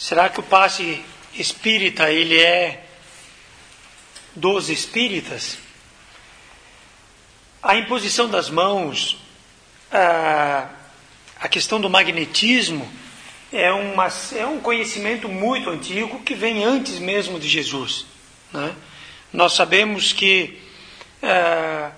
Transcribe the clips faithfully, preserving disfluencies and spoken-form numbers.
Será que o passe espírita ele é dos espíritas? A imposição das mãos, a, a questão do magnetismo é, uma, é um conhecimento muito antigo que vem antes mesmo de Jesus, né? Nós sabemos que ah,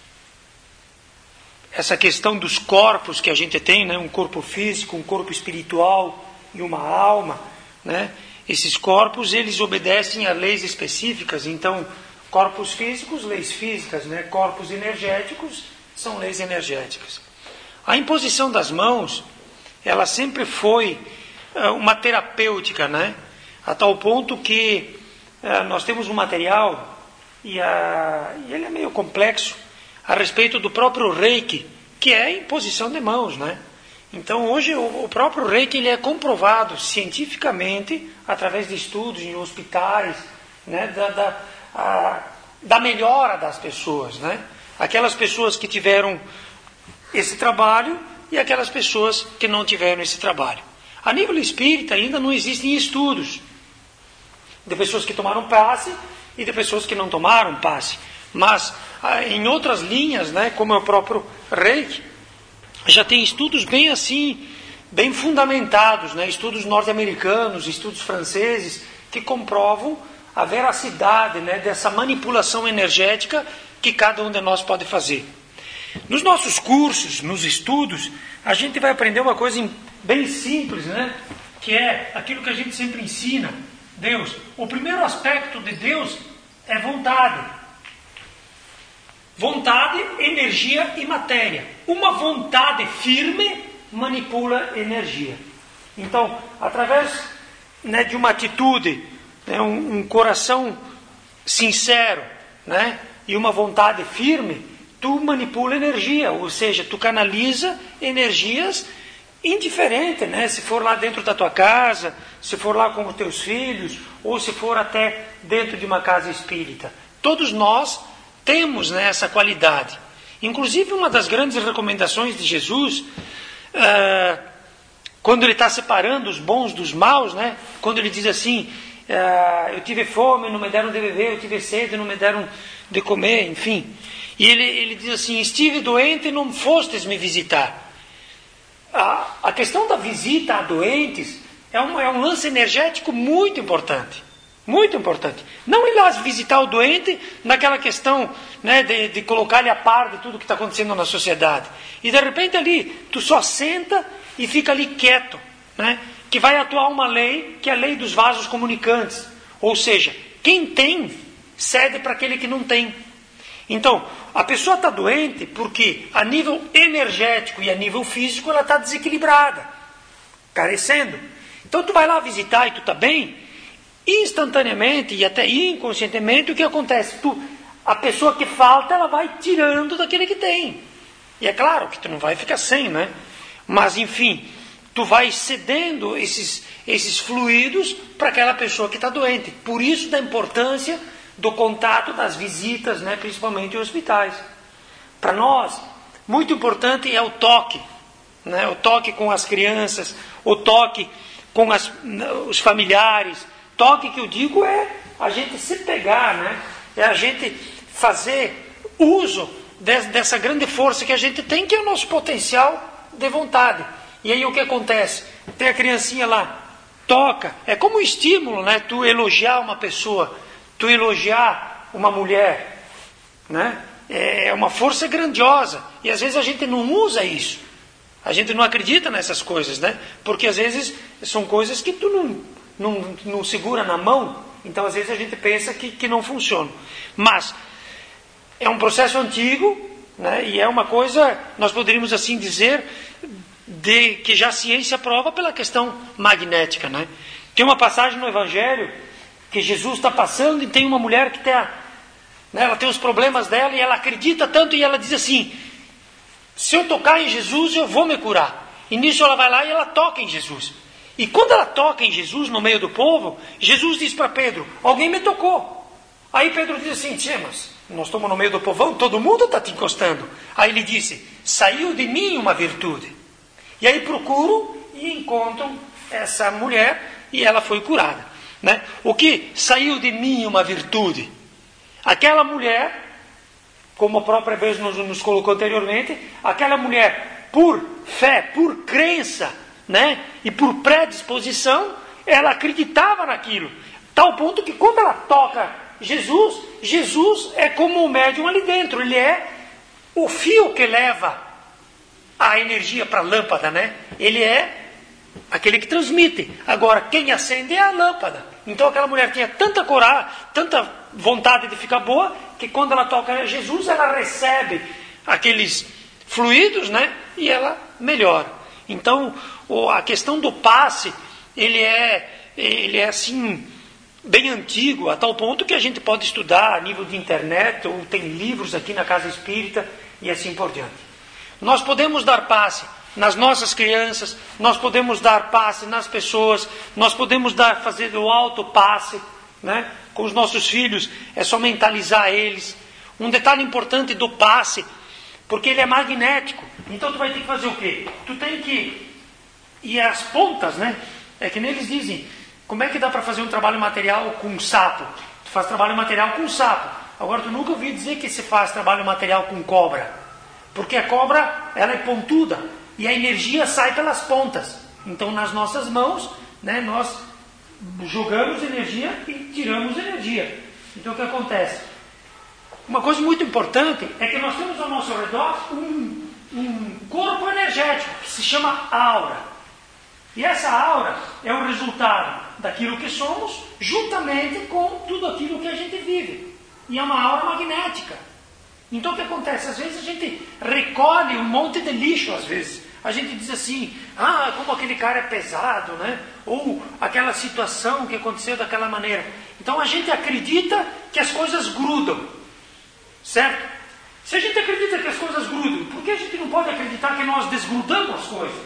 essa questão dos corpos que a gente tem, né? Um corpo físico, um corpo espiritual e uma alma, né? Esses corpos, eles obedecem a leis específicas. Então, corpos físicos, leis físicas, né? Corpos energéticos são leis energéticas. A imposição das mãos, ela sempre foi uh, uma terapêutica, né? A tal ponto que uh, nós temos um material, e, uh, e ele é meio complexo, a respeito do próprio Reiki, que é a imposição de mãos, né? Então, hoje, o, o próprio Reiki ele é comprovado cientificamente, através de estudos em hospitais, né? da, da A, da melhora das pessoas, né? Aquelas pessoas que tiveram esse trabalho e aquelas pessoas que não tiveram esse trabalho. A nível espírita ainda não existem estudos de pessoas que tomaram passe e de pessoas que não tomaram passe. Mas em outras linhas, né, como é o próprio Reiki, já tem estudos bem assim, bem fundamentados, né? Estudos norte-americanos, estudos franceses, que comprovam a veracidade, né, dessa manipulação energética que cada um de nós pode fazer. Nos nossos cursos, nos estudos, a gente vai aprender uma coisa bem simples, né, que é aquilo que a gente sempre ensina. Deus, o primeiro aspecto de Deus é vontade. Vontade, energia e matéria. Uma vontade firme manipula energia. Então, através, né, de uma atitude, né, um, um coração sincero, né, e uma vontade firme, tu manipula energia, ou seja, tu canaliza energias indiferentes, né? Se for lá dentro da tua casa, se for lá com os teus filhos, ou se for até dentro de uma casa espírita. Todos nós temos, né, essa qualidade. Inclusive, uma das grandes recomendações de Jesus, uh, quando ele está separando os bons dos maus, né, quando ele diz assim, uh, eu tive fome, não me deram de beber, eu tive sede, não me deram de comer, enfim. E ele, ele diz assim, estive doente e não fostes me visitar. A, a questão da visita a doentes é um, é um lance energético muito importante. Muito importante. Não ir lá visitar o doente naquela questão, né, de, de colocar ele a par de tudo que está acontecendo na sociedade. E de repente ali, tu só senta e fica ali quieto, né, que vai atuar uma lei, que é a lei dos vasos comunicantes. Ou seja, quem tem, cede para aquele que não tem. Então, a pessoa está doente porque a nível energético e a nível físico ela está desequilibrada, carecendo. Então tu vai lá visitar e tu está bem, instantaneamente e até inconscientemente, o que acontece? Tu, a pessoa que falta, ela vai tirando daquele que tem. E é claro que tu não vai ficar sem, né? Mas, enfim, tu vai cedendo esses, esses fluidos para aquela pessoa que está doente. Por isso da importância do contato, das visitas, né? Principalmente em hospitais. Para nós, muito importante é o toque, né? O toque com as crianças, o toque com as, os familiares. Toque que eu digo é a gente se pegar, né? É a gente fazer uso de, dessa grande força que a gente tem, que é o nosso potencial de vontade. E aí o que acontece? Tem a criancinha lá, toca, é como um estímulo, né? Tu elogiar uma pessoa, tu elogiar uma mulher, né? É uma força grandiosa. E às vezes a gente não usa isso. A gente não acredita nessas coisas, né? Porque às vezes são coisas que tu não... Não, não segura na mão, então às vezes a gente pensa que, que não funciona. Mas é um processo antigo, né, e é uma coisa, nós poderíamos assim dizer, de, que já a ciência prova pela questão magnética, né? Tem uma passagem no Evangelho que Jesus está passando e tem uma mulher que tem, a, né, ela tem os problemas dela e ela acredita tanto e ela diz assim, se eu tocar em Jesus eu vou me curar. E nisso ela vai lá e ela toca em Jesus. E quando ela toca em Jesus no meio do povo, Jesus diz para Pedro, alguém me tocou. Aí Pedro diz assim, tia, mas nós estamos no meio do povão, todo mundo está te encostando. Aí ele disse, saiu de mim uma virtude. E aí procuram e encontram essa mulher e ela foi curada, né? O que saiu de mim uma virtude? Aquela mulher, como a própria vez nos, nos colocou anteriormente, aquela mulher, por fé, por crença, né? E por predisposição, ela acreditava naquilo, tal ponto que quando ela toca Jesus, Jesus é como o médium ali dentro, ele é o fio que leva a energia para a lâmpada, né? Ele é aquele que transmite. Agora, quem acende é a lâmpada. Então aquela mulher tinha tanta coragem, tanta vontade de ficar boa, que quando ela toca Jesus, ela recebe aqueles fluidos, né? E ela melhora. Então, a questão do passe, ele é, ele é assim, bem antigo, a tal ponto que a gente pode estudar a nível de internet, ou tem livros aqui na Casa Espírita, e assim por diante. Nós podemos dar passe nas nossas crianças, nós podemos dar passe nas pessoas, nós podemos dar, fazer o autopasse, né? Com os nossos filhos, é só mentalizar eles. Um detalhe importante do passe, porque ele é magnético, então tu vai ter que fazer o quê? Tu tem que ir às pontas, né? É que nem eles dizem, como é que dá para fazer um trabalho material com um sapo? Tu faz trabalho material com um sapo. Agora tu nunca ouviu dizer que se faz trabalho material com cobra. Porque a cobra, ela é pontuda e a energia sai pelas pontas. Então, nas nossas mãos, né, nós jogamos energia e tiramos energia. Então, o que acontece? Uma coisa muito importante é que nós temos ao nosso redor um, um corpo energético que se chama aura. E essa aura é o resultado daquilo que somos, juntamente com tudo aquilo que a gente vive. E é uma aura magnética. Então o que acontece? Às vezes a gente recolhe um monte de lixo, às vezes. A gente diz assim, ah, como aquele cara é pesado, né? Ou aquela situação que aconteceu daquela maneira. Então a gente acredita que as coisas grudam. Certo? Se a gente acredita que as coisas grudam, por que a gente não pode acreditar que nós desgrudamos as coisas?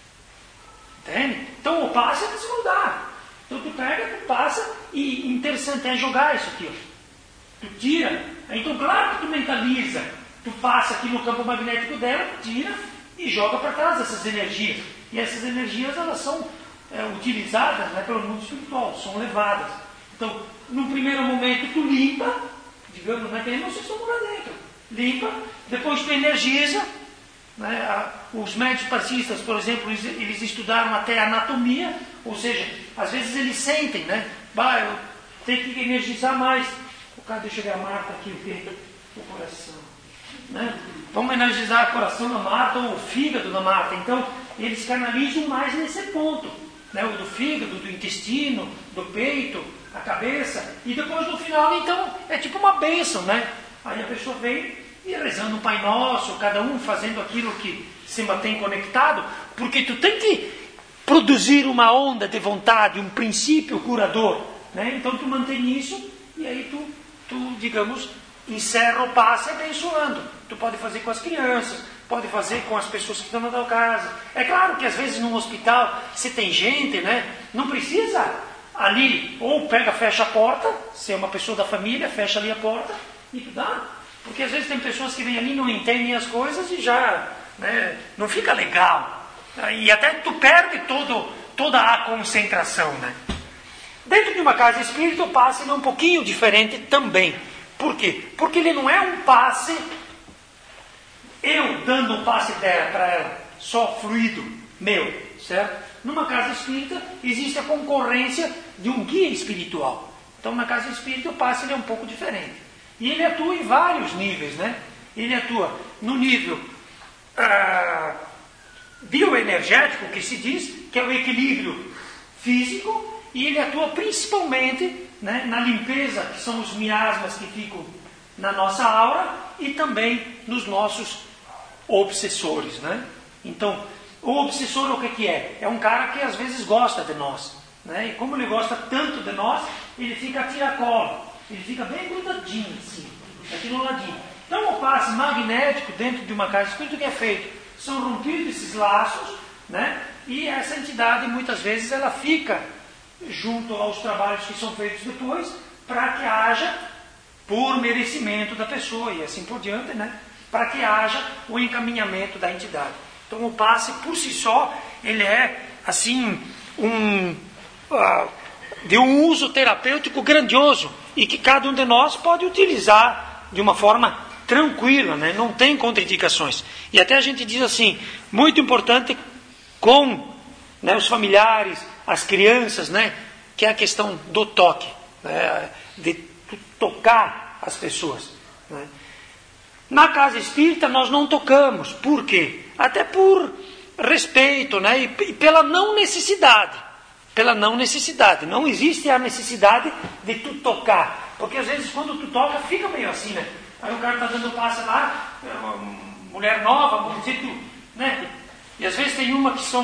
Entende? Então o passe é desgrudar. Então tu pega, tu passa e interessante é jogar isso aqui, ó. Tu tira, então claro que tu mentaliza, tu passa aqui no campo magnético dela, tira e joga para trás essas energias. E essas energias, elas são é, utilizadas, né, pelo mundo espiritual, são levadas. Então, num primeiro momento tu limpa, digamos, né, que vocês estão lá dentro, limpa, depois tu energiza, né, a, os médicos passistas, por exemplo, eles, eles estudaram até anatomia, ou seja, às vezes eles sentem, né, bah, eu tenho que energizar mais. Deixa eu ver a Marta aqui, o que? O coração. Né? Vamos energizar o coração da Marta ou o fígado da Marta. Então, eles canalizam mais nesse ponto. Né? O do fígado, do intestino, do peito, a cabeça. E depois no final, então, é tipo uma bênção, né? Aí a pessoa vem e rezando o Pai Nosso, cada um fazendo aquilo que se mantém conectado. Porque tu tem que produzir uma onda de vontade, um princípio curador. Né? Então, tu mantém isso e aí tu... tu, digamos, encerra o passe abençoando. Tu pode fazer com as crianças, pode fazer com as pessoas que estão na tua casa. É claro que às vezes num hospital, se tem gente, né, não precisa ali, ou pega, fecha a porta, se é uma pessoa da família, fecha ali a porta e tu dá. Porque às vezes tem pessoas que vêm ali e não entendem as coisas e já, né, não fica legal. E até tu perde todo, toda a concentração, né. Dentro de uma casa espírita, o passe é um pouquinho diferente também. Por quê? Porque ele não é um passe, eu dando um passe dela para ela, só fluido meu, certo? Numa casa espírita, existe a concorrência de um guia espiritual. Então, na casa espírita, o passe ele é um pouco diferente. E ele atua em vários níveis, né? Ele atua no nível ah, bioenergético, que se diz, que é o equilíbrio físico. E ele atua principalmente, né, na limpeza, que são os miasmas que ficam na nossa aura, e também nos nossos obsessores. Né? Então, o obsessor o que, que é? É um cara que às vezes gosta de nós. Né? E como ele gosta tanto de nós, ele fica a tiracolo. Ele fica bem grudadinho, assim, aqui no ladinho. Então, o passe magnético dentro de uma casa espírita, o que é feito? São rompidos esses laços, né? E essa entidade, muitas vezes, ela fica junto aos trabalhos que são feitos depois, para que haja, por merecimento da pessoa, e assim por diante, né? Para que haja o encaminhamento da entidade. Então o passe, por si só, ele é, assim, um, de um uso terapêutico grandioso e que cada um de nós pode utilizar de uma forma tranquila, né? Não tem contraindicações. E até a gente diz assim, muito importante com, né, os familiares, as crianças, né, que é a questão do toque, né, de tocar as pessoas, né. Na casa espírita nós não tocamos. Por quê? Até por respeito, né, e, e pela não necessidade. Pela não necessidade. Não existe a necessidade de tu tocar. Porque às vezes quando tu toca fica meio assim, né? Aí o cara está dando passe lá, é uma mulher nova, vamos dizer, tu, né? E às vezes tem uma que são,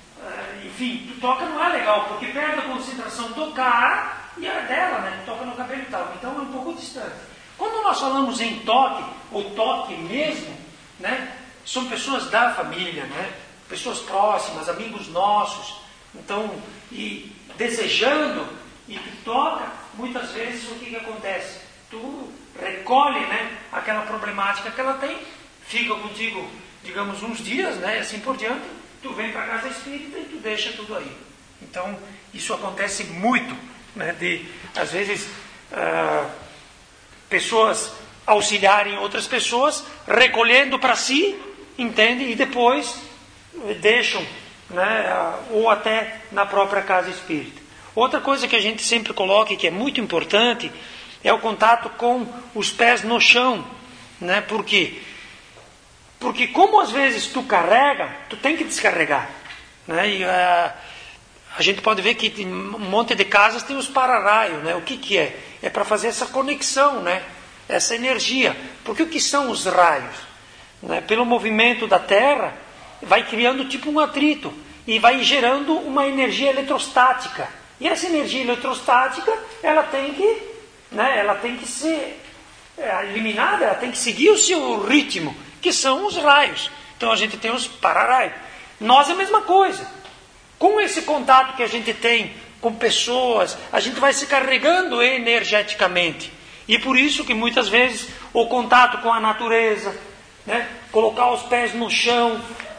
enfim, tu toca não é legal, porque perde a concentração tocar e a dela, né? Tu toca no cabelo e tal. Então é um pouco distante. Quando nós falamos em toque, ou toque mesmo, né? São pessoas da família, né? Pessoas próximas, amigos nossos. Então, e desejando, e tu toca, muitas vezes o que, que acontece? Tu recolhe, né, aquela problemática que ela tem, fica contigo, digamos, uns dias, né, assim por diante, tu vem para a casa espírita e tu deixa tudo aí. Então, isso acontece muito, né, de, às vezes, uh, pessoas auxiliarem outras pessoas, recolhendo para si, entende? E depois deixam, né, ou até na própria casa espírita. Outra coisa que a gente sempre coloca e que é muito importante é o contato com os pés no chão, né? Por quê? Porque como às vezes tu carrega, tu tem que descarregar, né? E uh, a gente pode ver que em um monte de casas tem os para-raios, né? O que que é? É para fazer essa conexão, né? Essa energia. Porque o que são os raios? Né? Pelo movimento da Terra, vai criando tipo um atrito e vai gerando uma energia eletrostática. E essa energia eletrostática, ela tem que, né, ela tem que ser eliminada, ela tem que seguir o seu ritmo, que são os raios. Então a gente tem os para-raios. Nós é a mesma coisa. Com esse contato que a gente tem com pessoas, a gente vai se carregando energeticamente. E por isso que muitas vezes o contato com a natureza, né, colocar os pés no chão,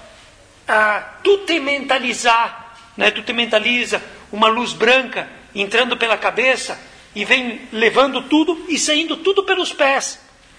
ah, tu te mentalizar, né, tu te mentaliza uma luz branca entrando pela cabeça e vem levando tudo e saindo tudo pelos pés.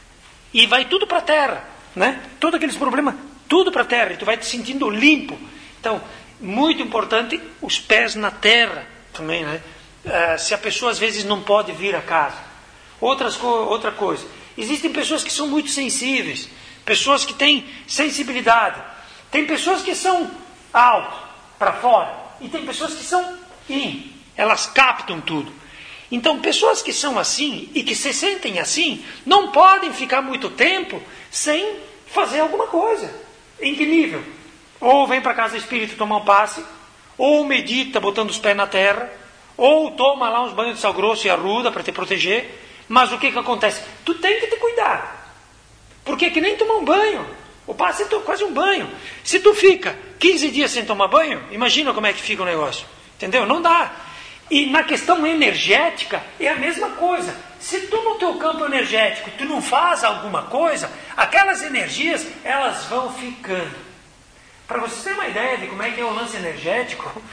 E vai tudo para a terra, né? Todos aqueles problemas, tudo para a terra. E tu vai te sentindo limpo. Então, muito importante, os pés na terra também, né? Ah, se a pessoa às vezes não pode vir a casa. Outras co- outra coisa, existem pessoas que são muito sensíveis, pessoas que têm sensibilidade. Tem pessoas que são alto, para fora, e tem pessoas que são in, elas captam tudo. Então, pessoas que são assim e que se sentem assim, não podem ficar muito tempo sem fazer alguma coisa. Em que nível? Ou vem para casa espírita tomar um passe, ou medita botando os pés na terra, ou toma lá uns banhos de sal grosso e arruda para te proteger. Mas o que, que acontece? Tu tem que te cuidar. Porque é que nem tomar um banho. O passe é quase um banho. Se tu fica quinze dias sem tomar banho, imagina como é que fica o negócio. Entendeu? Não dá. E na questão energética é a mesma coisa. Se tu no teu campo energético tu não faz alguma coisa, aquelas energias elas vão ficando. Para vocês terem uma ideia de como é que é o lance energético,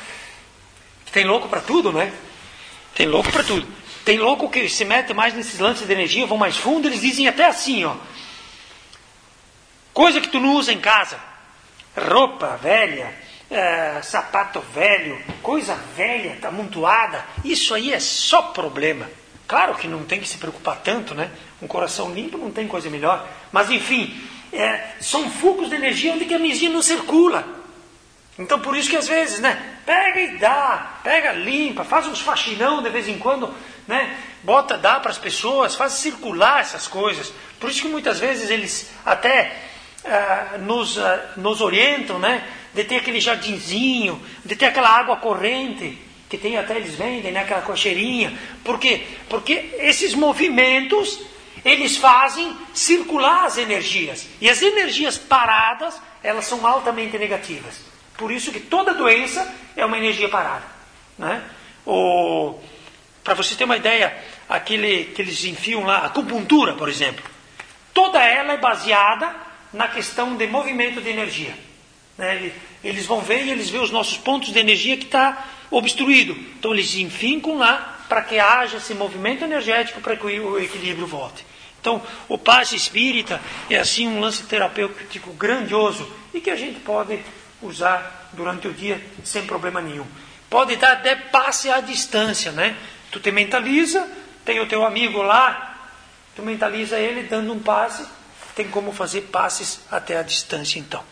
tem louco para tudo, né? Tem louco para tudo. Tem louco que se mete mais nesses lances de energia, vão mais fundo, eles dizem até assim, ó. Coisa que tu não usa em casa. Roupa velha, é, sapato velho, coisa velha, amontoada. Isso aí é só problema. Claro que não tem que se preocupar tanto, né? Um coração limpo não tem coisa melhor. Mas enfim, é, são fluxos de energia onde que a energia não circula. Então por isso que às vezes, né? Pega e dá, pega, limpa, faz uns faxinão de vez em quando, né? Bota, dá para as pessoas, faz circular essas coisas. Por isso que muitas vezes eles até uh, nos, uh, nos orientam, né? De ter aquele jardinzinho, de ter aquela água corrente, que tem até eles vendem, né? Aquela cocheirinha. Por quê? Porque esses movimentos, eles fazem circular as energias. E as energias paradas, elas são altamente negativas. Por isso que toda doença é uma energia parada, né? Para você ter uma ideia, aquele que eles enfiam lá, a acupuntura, por exemplo, toda ela é baseada na questão de movimento de energia, né? Eles vão ver e eles veem os nossos pontos de energia que está obstruído. Então eles enfincam lá para que haja esse movimento energético para que o equilíbrio volte. Então o passe espírita é assim um lance terapêutico grandioso e que a gente pode usar durante o dia sem problema nenhum. Pode dar até passe à distância, né? Tu te mentaliza, tem o teu amigo lá, tu mentaliza ele dando um passe, tem como fazer passes até a distância então.